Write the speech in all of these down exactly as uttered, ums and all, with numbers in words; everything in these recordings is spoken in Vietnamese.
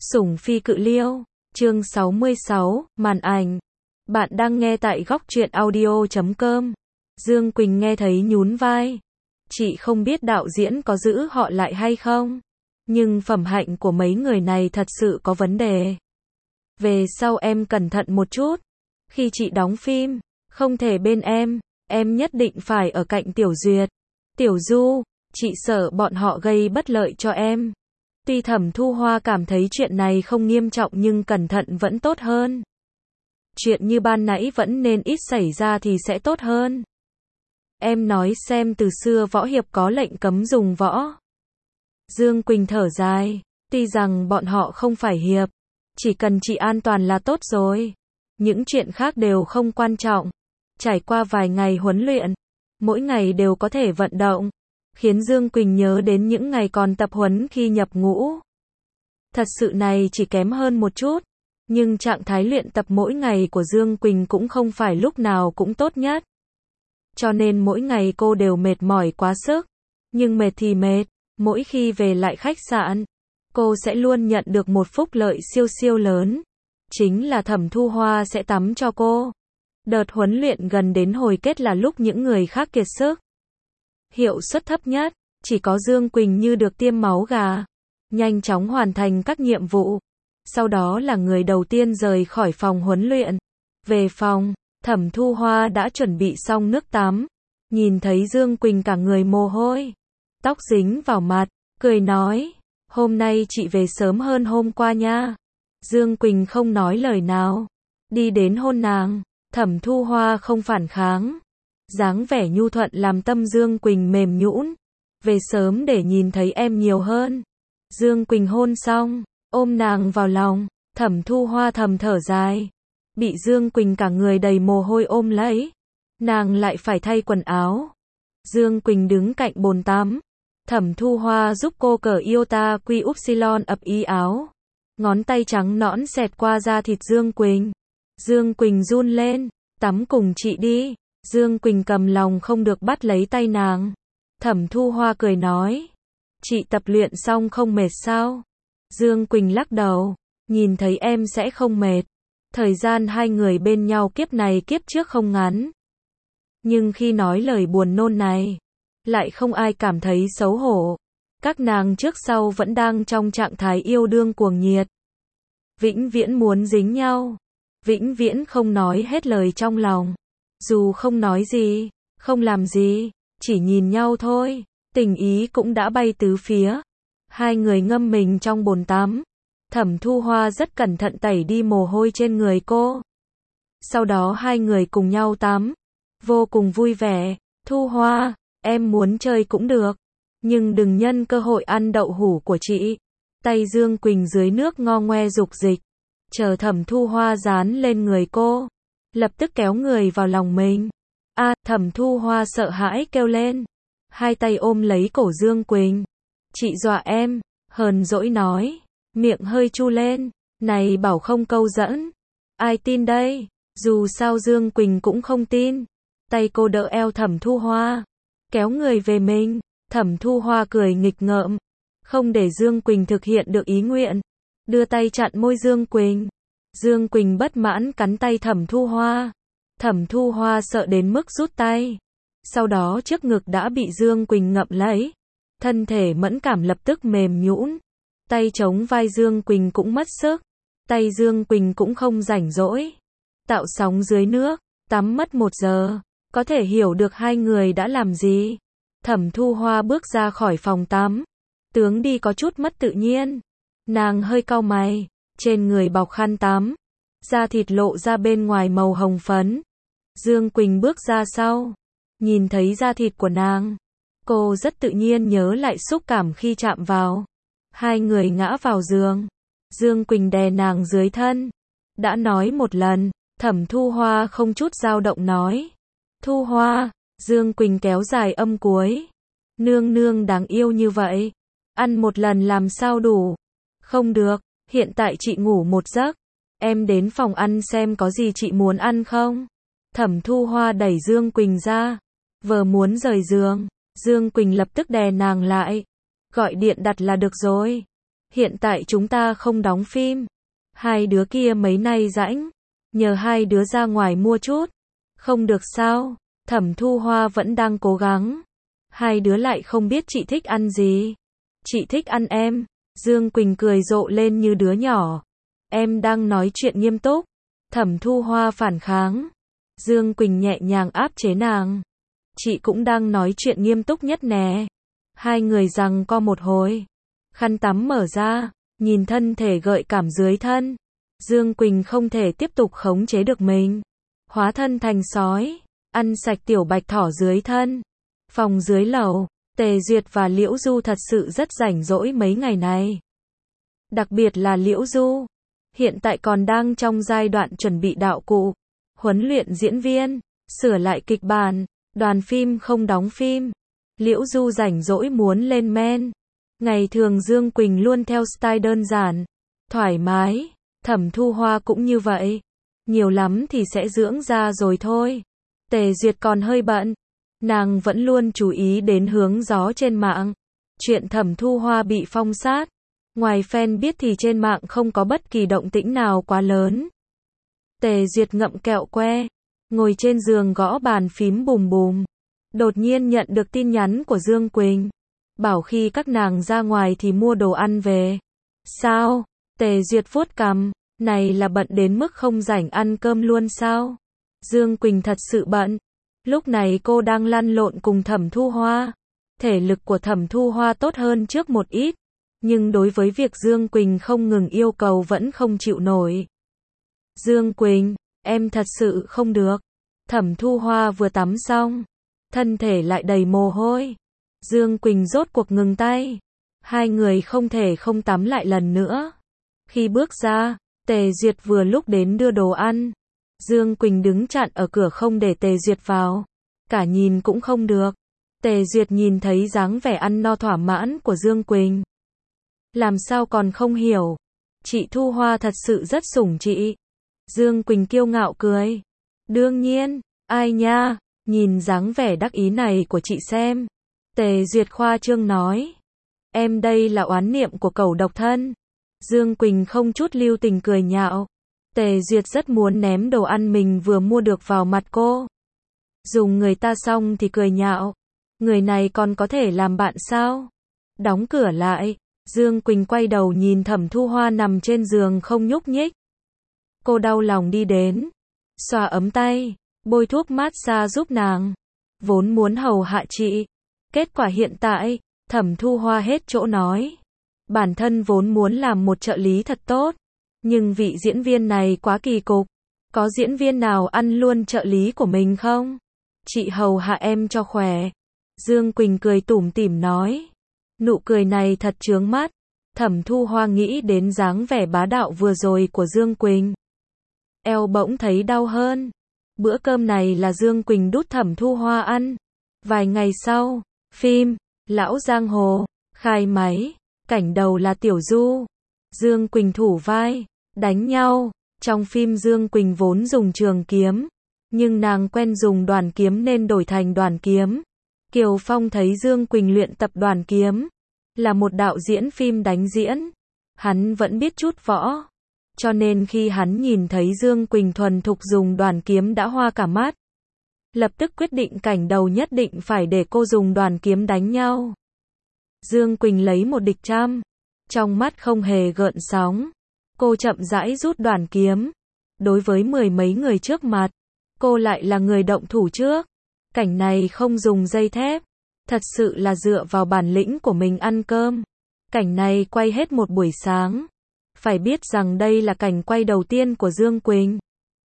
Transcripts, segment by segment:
Sủng phi cự liêu, chương sáu mươi sáu, màn ảnh. Bạn đang nghe tại góc truyện audio chấm com. Dương Quỳnh nghe thấy nhún vai. Chị không biết đạo diễn có giữ họ lại hay không, nhưng phẩm hạnh của mấy người này thật sự có vấn đề. Về sau em cẩn thận một chút. Khi chị đóng phim, không thể bên em, em nhất định phải ở cạnh Tiểu Duyệt, Tiểu Du, chị sợ bọn họ gây bất lợi cho em. Tuy Thẩm Thu Hoa cảm thấy chuyện này không nghiêm trọng nhưng cẩn thận vẫn tốt hơn. Chuyện như ban nãy vẫn nên ít xảy ra thì sẽ tốt hơn. Em nói xem, từ xưa võ hiệp có lệnh cấm dùng võ. Dương Quỳnh thở dài, tuy rằng bọn họ không phải hiệp, chỉ cần chị an toàn là tốt rồi. Những chuyện khác đều không quan trọng. Trải qua vài ngày huấn luyện, mỗi ngày đều có thể vận động, khiến Dương Quỳnh nhớ đến những ngày còn tập huấn khi nhập ngũ. Thật sự này chỉ kém hơn một chút, nhưng trạng thái luyện tập mỗi ngày của Dương Quỳnh cũng không phải lúc nào cũng tốt nhất. Cho nên mỗi ngày cô đều mệt mỏi quá sức, nhưng mệt thì mệt, mỗi khi về lại khách sạn, cô sẽ luôn nhận được một phúc lợi siêu siêu lớn, chính là Thẩm Thu Hoa sẽ tắm cho cô. Đợt huấn luyện gần đến hồi kết là lúc những người khác kiệt sức, hiệu suất thấp nhất, chỉ có Dương Quỳnh như được tiêm máu gà, nhanh chóng hoàn thành các nhiệm vụ. Sau đó là người đầu tiên rời khỏi phòng huấn luyện. Về phòng, Thẩm Thu Hoa đã chuẩn bị xong nước tắm, nhìn thấy Dương Quỳnh cả người mồ hôi, tóc dính vào mặt, cười nói, hôm nay chị về sớm hơn hôm qua nha. Dương Quỳnh không nói lời nào, đi đến hôn nàng. Thẩm Thu Hoa không phản kháng, dáng vẻ nhu thuận làm tâm Dương Quỳnh mềm nhũn. Về sớm để nhìn thấy em nhiều hơn. Dương Quỳnh hôn xong, ôm nàng vào lòng, Thẩm Thu Hoa thầm thở dài. Bị Dương Quỳnh cả người đầy mồ hôi ôm lấy, nàng lại phải thay quần áo. Dương Quỳnh đứng cạnh bồn tắm, Thẩm Thu Hoa giúp cô cởi iota quy upsilon ập y áo. Ngón tay trắng nõn xẹt qua da thịt Dương Quỳnh. Dương Quỳnh run lên, tắm cùng chị đi. Dương Quỳnh cầm lòng không được bắt lấy tay nàng. Thẩm Thu Hoa cười nói, chị tập luyện xong không mệt sao? Dương Quỳnh lắc đầu, nhìn thấy em sẽ không mệt. Thời gian hai người bên nhau kiếp này kiếp trước không ngắn. Nhưng khi nói lời buồn nôn này, lại không ai cảm thấy xấu hổ. Các nàng trước sau vẫn đang trong trạng thái yêu đương cuồng nhiệt, vĩnh viễn muốn dính nhau, vĩnh viễn không nói hết lời trong lòng. Dù không nói gì, không làm gì, chỉ nhìn nhau thôi, tình ý cũng đã bay tứ phía. Hai người ngâm mình trong bồn tắm. Thẩm Thu Hoa rất cẩn thận tẩy đi mồ hôi trên người cô. Sau đó hai người cùng nhau tắm, vô cùng vui vẻ. Thu Hoa, em muốn chơi cũng được, nhưng đừng nhân cơ hội ăn đậu hũ của chị. Tay Dương Quỳnh dưới nước ngo ngoe dục dịch, chờ Thẩm Thu Hoa dán lên người cô, lập tức kéo người vào lòng mình. A, à, Thẩm Thu Hoa sợ hãi kêu lên, hai tay ôm lấy cổ Dương Quỳnh. Chị dọa em, hờn dỗi nói, miệng hơi chu lên, này bảo không câu dẫn. Ai tin đây? Dù sao Dương Quỳnh cũng không tin. Tay cô đỡ eo Thẩm Thu Hoa, kéo người về mình. Thẩm Thu Hoa cười nghịch ngợm, không để Dương Quỳnh thực hiện được ý nguyện, đưa tay chặn môi Dương Quỳnh. Dương Quỳnh bất mãn cắn tay Thẩm Thu Hoa. Thẩm Thu Hoa sợ đến mức rút tay. Sau đó trước ngực đã bị Dương Quỳnh ngậm lấy. Thân thể mẫn cảm lập tức mềm nhũn. Tay chống vai Dương Quỳnh cũng mất sức. Tay Dương Quỳnh cũng không rảnh rỗi. Tạo sóng dưới nước, tắm mất một giờ. Có thể hiểu được hai người đã làm gì. Thẩm Thu Hoa bước ra khỏi phòng tắm. Tướng đi có chút mất tự nhiên. Nàng hơi cau mày, trên người bọc khăn tắm, da thịt lộ ra bên ngoài màu hồng phấn. Dương Quỳnh bước ra sau, nhìn thấy da thịt của nàng, cô rất tự nhiên nhớ lại xúc cảm khi chạm vào. Hai người ngã vào giường, Dương Quỳnh đè nàng dưới thân. Đã nói một lần, Thẩm Thu Hoa không chút dao động nói. Thu Hoa, Dương Quỳnh kéo dài âm cuối. Nương nương đáng yêu như vậy, ăn một lần làm sao đủ? Không được, hiện tại chị ngủ một giấc, em đến phòng ăn xem có gì chị muốn ăn không? Thẩm Thu Hoa đẩy Dương Quỳnh ra, vừa muốn rời giường, Dương Quỳnh lập tức đè nàng lại. Gọi điện đặt là được rồi. hiện tại chúng ta không đóng phim. Hai đứa kia mấy nay rãnh, nhờ hai đứa ra ngoài mua chút. Không được sao, Thẩm Thu Hoa vẫn đang cố gắng. Hai đứa lại không biết chị thích ăn gì. Chị thích ăn em. Dương Quỳnh cười rộ lên như đứa nhỏ. Em đang nói chuyện nghiêm túc. Thẩm Thu Hoa phản kháng. Dương Quỳnh nhẹ nhàng áp chế nàng. Chị cũng đang nói chuyện nghiêm túc nhất nè. Hai người giằng co một hồi. Khăn tắm mở ra, nhìn thân thể gợi cảm dưới thân. Dương Quỳnh không thể tiếp tục khống chế được mình. Hóa thân thành sói, ăn sạch tiểu bạch thỏ dưới thân. Phòng dưới lầu, Tề Duyệt và Liễu Du thật sự rất rảnh rỗi mấy ngày này. Đặc biệt là Liễu Du, hiện tại còn đang trong giai đoạn chuẩn bị đạo cụ, huấn luyện diễn viên, sửa lại kịch bản, đoàn phim không đóng phim. Liễu Du rảnh rỗi muốn lên men. Ngày thường Dương Quỳnh luôn theo style đơn giản, thoải mái, Thẩm Thu Hoa cũng như vậy. Nhiều lắm thì sẽ dưỡng da rồi thôi. Tề Duyệt còn hơi bận. Nàng vẫn luôn chú ý đến hướng gió trên mạng. Chuyện Thẩm Thu Hoa bị phong sát. Ngoài fan biết thì trên mạng không có bất kỳ động tĩnh nào quá lớn. Tề Duyệt ngậm kẹo que, ngồi trên giường gõ bàn phím bùm bùm. Đột nhiên nhận được tin nhắn của Dương Quỳnh. Bảo khi các nàng ra ngoài thì mua đồ ăn về. Sao? Tề Duyệt vuốt cằm. Này là bận đến mức không rảnh ăn cơm luôn sao? Dương Quỳnh thật sự bận. Lúc này cô đang lăn lộn cùng Thẩm Thu Hoa. Thể lực của Thẩm Thu Hoa tốt hơn trước một ít. Nhưng đối với việc Dương Quỳnh không ngừng yêu cầu vẫn không chịu nổi. Dương Quỳnh, em thật sự không được. Thẩm Thu Hoa vừa tắm xong. Thân thể lại đầy mồ hôi. Dương Quỳnh rốt cuộc ngừng tay. Hai người không thể không tắm lại lần nữa. Khi bước ra, Tề Duyệt vừa lúc đến đưa đồ ăn. Dương Quỳnh đứng chặn ở cửa không để Tề Duyệt vào. Cả nhìn cũng không được. Tề Duyệt nhìn thấy dáng vẻ ăn no thỏa mãn của Dương Quỳnh. Làm sao còn không hiểu. Chị Thu Hoa thật sự rất sủng chị. Dương Quỳnh kiêu ngạo cười. Đương nhiên, ai nha, nhìn dáng vẻ đắc ý này của chị xem. Tề Duyệt khoa trương nói. Em đây là oán niệm của cẩu độc thân. Dương Quỳnh không chút lưu tình cười nhạo. Tề Duyệt rất muốn ném đồ ăn mình vừa mua được vào mặt cô. Dùng người ta xong thì cười nhạo. Người này còn có thể làm bạn sao? Đóng cửa lại. Dương Quỳnh quay đầu nhìn Thẩm Thu Hoa nằm trên giường không nhúc nhích. Cô đau lòng đi đến. Xoa ấm tay. Bôi thuốc massage giúp nàng. Vốn muốn hầu hạ chị. Kết quả hiện tại, Thẩm Thu Hoa hết chỗ nói. Bản thân vốn muốn làm một trợ lý thật tốt. Nhưng vị diễn viên này quá kỳ cục. Có diễn viên nào ăn luôn trợ lý của mình không? Chị hầu hạ em cho khỏe. Dương Quỳnh cười tủm tỉm nói. Nụ cười này thật chướng mắt. Thẩm Thu Hoa nghĩ đến dáng vẻ bá đạo vừa rồi của Dương Quỳnh. Eo bỗng thấy đau hơn. Bữa cơm này là Dương Quỳnh đút Thẩm Thu Hoa ăn. Vài ngày sau, phim Lão Giang Hồ khai máy. Cảnh đầu là Tiểu Du. Dương Quỳnh thủ vai, đánh nhau. Trong phim Dương Quỳnh vốn dùng trường kiếm. Nhưng nàng quen dùng đoàn kiếm nên đổi thành đoàn kiếm. Kiều Phong thấy Dương Quỳnh luyện tập đoàn kiếm. Là một đạo diễn phim đánh diễn. Hắn vẫn biết chút võ. Cho nên khi hắn nhìn thấy Dương Quỳnh thuần thục dùng đoàn kiếm đã hoa cả mắt. Lập tức quyết định cảnh đầu nhất định phải để cô dùng đoàn kiếm đánh nhau. Dương Quỳnh lấy một địch trăm. Trong mắt không hề gợn sóng. Cô chậm rãi rút đoàn kiếm. Đối với mười mấy người trước mặt, cô lại là người động thủ trước. Cảnh này không dùng dây thép. Thật sự là dựa vào bản lĩnh của mình ăn cơm. Cảnh này quay hết một buổi sáng. Phải biết rằng đây là cảnh quay đầu tiên của Dương Quỳnh.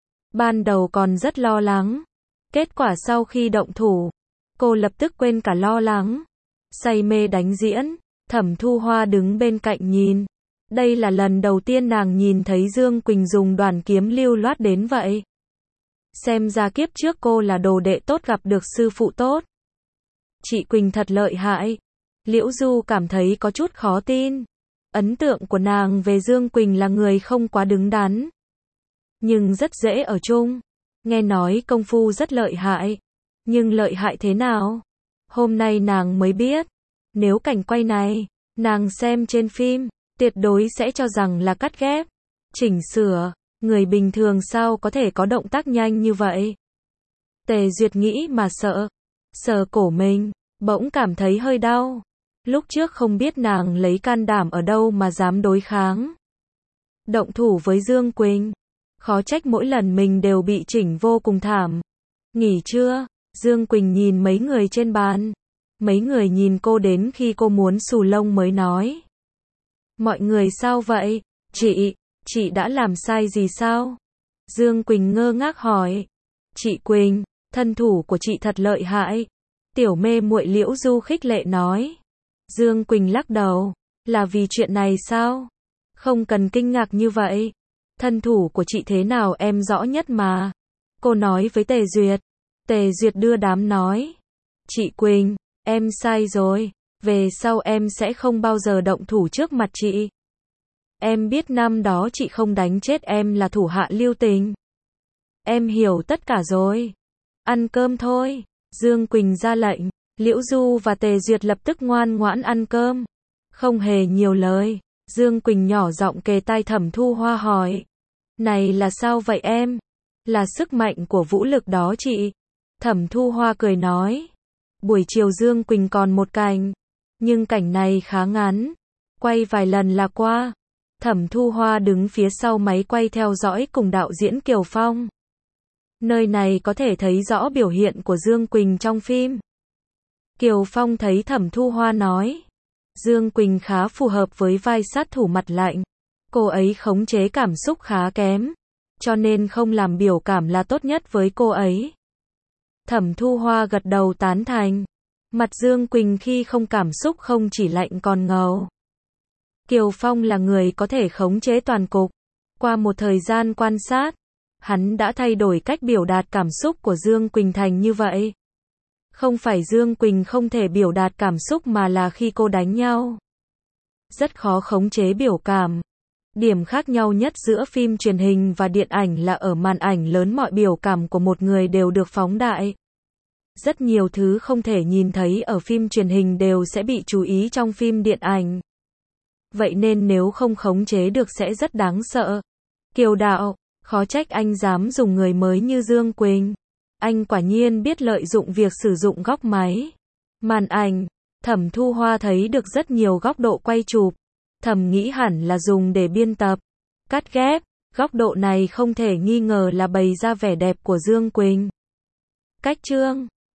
Ban đầu còn rất lo lắng. Kết quả sau khi động thủ, cô lập tức quên cả lo lắng. Say mê đánh diễn. Thẩm Thu Hoa đứng bên cạnh nhìn. Đây là lần đầu tiên nàng nhìn thấy Dương Quỳnh dùng đoàn kiếm lưu loát đến vậy. Xem ra kiếp trước cô là đồ đệ tốt gặp được sư phụ tốt. Chị Quỳnh thật lợi hại. Liễu Du cảm thấy có chút khó tin. Ấn tượng của nàng về Dương Quỳnh là người không quá đứng đắn. Nhưng rất dễ ở chung. Nghe nói công phu rất lợi hại. Nhưng lợi hại thế nào? Hôm nay nàng mới biết. Nếu cảnh quay này, nàng xem trên phim, tuyệt đối sẽ cho rằng là cắt ghép, chỉnh sửa. Người bình thường sao có thể có động tác nhanh như vậy? Tề Duyệt nghĩ mà sợ. Sờ cổ mình, bỗng cảm thấy hơi đau. Lúc trước không biết nàng lấy can đảm ở đâu mà dám đối kháng. Động thủ với Dương Quỳnh. Khó trách mỗi lần mình đều bị chỉnh vô cùng thảm. Nghỉ chưa? Dương Quỳnh nhìn mấy người trên bàn. Mấy người nhìn cô đến khi cô muốn xù lông mới nói. Mọi người sao vậy? Chị, chị đã làm sai gì sao? Dương Quỳnh ngơ ngác hỏi. Chị Quỳnh, thân thủ của chị thật lợi hại. Tiểu mê muội Liễu Du khích lệ nói. Dương Quỳnh lắc đầu. Là vì chuyện này sao? Không cần kinh ngạc như vậy. Thân thủ của chị thế nào em rõ nhất mà. Cô nói với Tề Duyệt. Tề Duyệt đưa đám nói. Chị Quỳnh, em sai rồi. Về sau em sẽ không bao giờ động thủ trước mặt chị. Em biết năm đó chị không đánh chết em là thủ hạ lưu tình. Em hiểu tất cả rồi. Ăn cơm thôi. Dương Quỳnh ra lệnh. Liễu Du và Tề Duyệt lập tức ngoan ngoãn ăn cơm. Không hề nhiều lời. Dương Quỳnh nhỏ giọng kề tai Thẩm Thu Hoa hỏi. Này là sao vậy em? Là sức mạnh của vũ lực đó chị. Thẩm Thu Hoa cười nói. Buổi chiều Dương Quỳnh còn một cảnh. Nhưng cảnh này khá ngắn. Quay vài lần là qua. Thẩm Thu Hoa đứng phía sau máy quay theo dõi cùng đạo diễn Kiều Phong. Nơi này có thể thấy rõ biểu hiện của Dương Quỳnh trong phim. Kiều Phong thấy Thẩm Thu Hoa nói. Dương Quỳnh khá phù hợp với vai sát thủ mặt lạnh. Cô ấy khống chế cảm xúc khá kém. Cho nên không làm biểu cảm là tốt nhất với cô ấy. Thẩm Thu Hoa gật đầu tán thành. Mặt Dương Quỳnh khi không cảm xúc không chỉ lạnh còn ngầu. Kiều Phong là người có thể khống chế toàn cục. Qua một thời gian quan sát, hắn đã thay đổi cách biểu đạt cảm xúc của Dương Quỳnh thành như vậy. Không phải Dương Quỳnh không thể biểu đạt cảm xúc mà là khi cô đánh nhau. Rất khó khống chế biểu cảm. Điểm khác nhau nhất giữa phim truyền hình và điện ảnh là ở màn ảnh lớn mọi biểu cảm của một người đều được phóng đại. Rất nhiều thứ không thể nhìn thấy ở phim truyền hình đều sẽ bị chú ý trong phim điện ảnh. Vậy nên nếu không khống chế được sẽ rất đáng sợ. Kiều Đạo, khó trách anh dám dùng người mới như Dương Quỳnh. Anh quả nhiên biết lợi dụng việc sử dụng góc máy. Màn ảnh, Thẩm Thu Hoa thấy được rất nhiều góc độ quay chụp. Thẩm nghĩ hẳn là dùng để biên tập, cắt ghép. Góc độ này không thể nghi ngờ là bày ra vẻ đẹp của Dương Quỳnh. Cách chương